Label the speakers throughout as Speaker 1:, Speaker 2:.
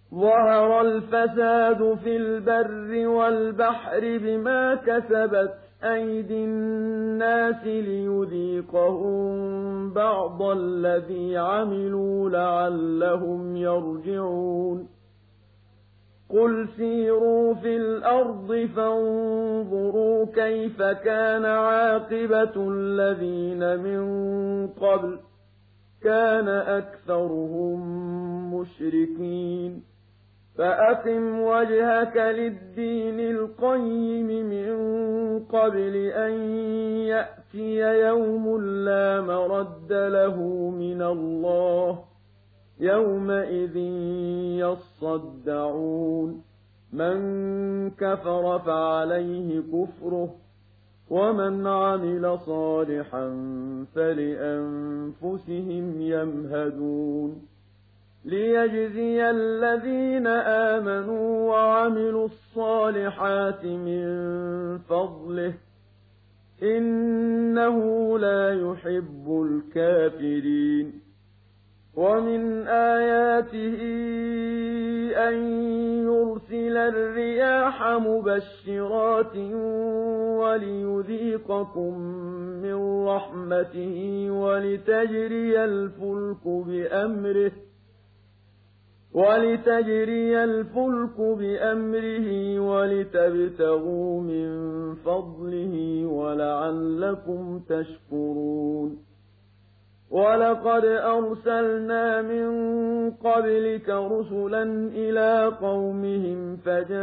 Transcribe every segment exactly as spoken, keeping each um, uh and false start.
Speaker 1: ظهر الفساد في البر والبحر بما كسبت أيدي الناس ليذيقهم بعض الذي عملوا لعلهم يرجعون قل سيروا في الأرض فانظروا كيف كان عاقبة الذين من قبل كان أكثرهم مشركين فأقم وجهك للدين القيم من قبل أن يأتي يوم لا مرد له من الله يومئذ يصدعون من كفر فعليه كفره ومن عمل صالحا فلأنفسهم يمهدون ليجزي الذين آمنوا وعملوا الصالحات من فضله إنه لا يحب الكافرين ومن آياته أن يرسل الرياح مبشرات وليذيقكم من رحمته ولتجري الفلك بأمره ولتجري الفلك بأمره ولتبتغوا من فضله ولعلكم تشكرون ولقد أرسلنا من قبلك رسلا إلى قومهم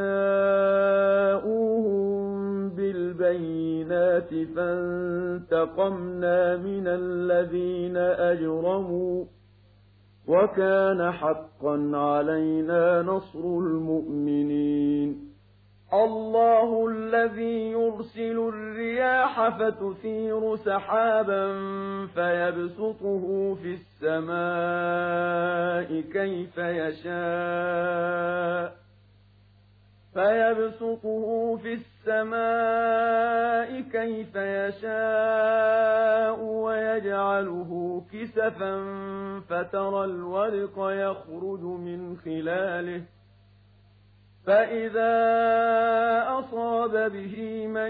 Speaker 1: فجاءوهم بالبينات فانتقمنا من الذين أجرموا وكان حقا علينا نصر المؤمنين الله الذي يرسل الرياح فتثير سحابا فيبسطه في السماء كيف يشاء فيبسطه في السماء كيف يشاء ويجعله كسفا فترى الورق يخرج من خلاله فإذا أصاب به من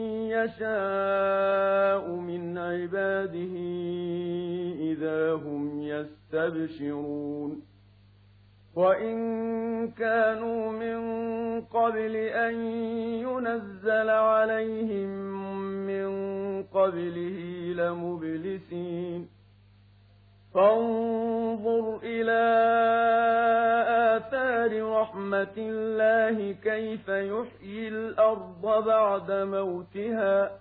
Speaker 1: يشاء من عباده إذا هم يستبشرون وإن كانوا من قبل أن ينزل عليهم من قبله لمبلسين فانظر إلى آثار رحمة الله كيف يحيي الأرض بعد موتها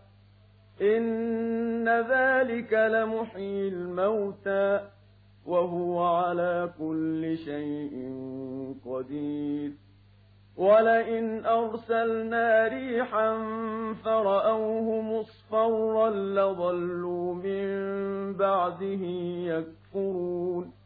Speaker 1: إن ذلك لمحيي الموتى وهو على كل شيء قدير ولئن أرسلنا ريحا فرأوه مصفرا لظلوا من بعده يكفرون